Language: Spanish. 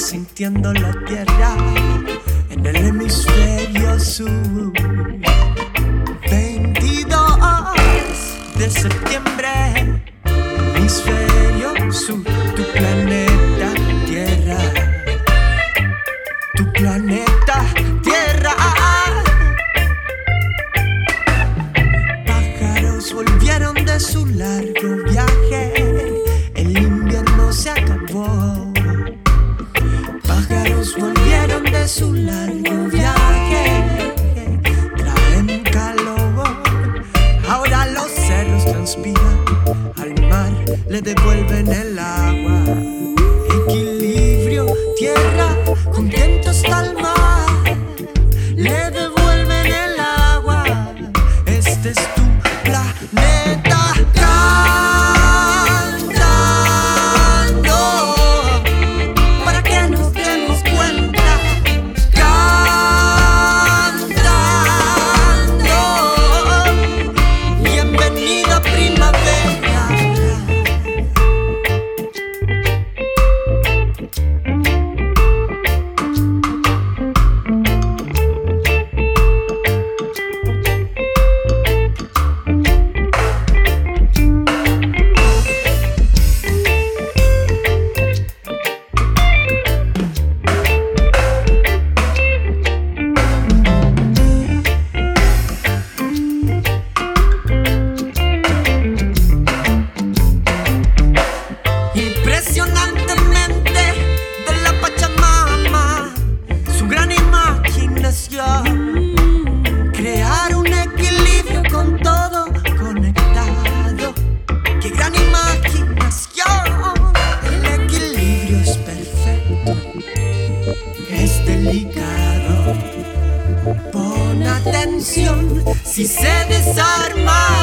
sintiendo la tierra en el hemisferio sur. 22 de septiembre, hemisferio sur, tu planeta Tierra, tu planeta Tierra. Pájaros volvieron de su largo viaje, el invierno se acabó. Pájaros volvieron de su largo viaje, traen calor. Ahora los cerros transpiran, al mar le devuelven el agua. Equilibrio, tierra, contento está el mar, le devuelven el agua. Este es tu planeta. Impresionantemente de la Pachamama, su gran imaginación, crear un equilibrio con todo conectado. ¡Qué gran imaginación! El equilibrio es perfecto, es delicado. Pon atención si se desarma.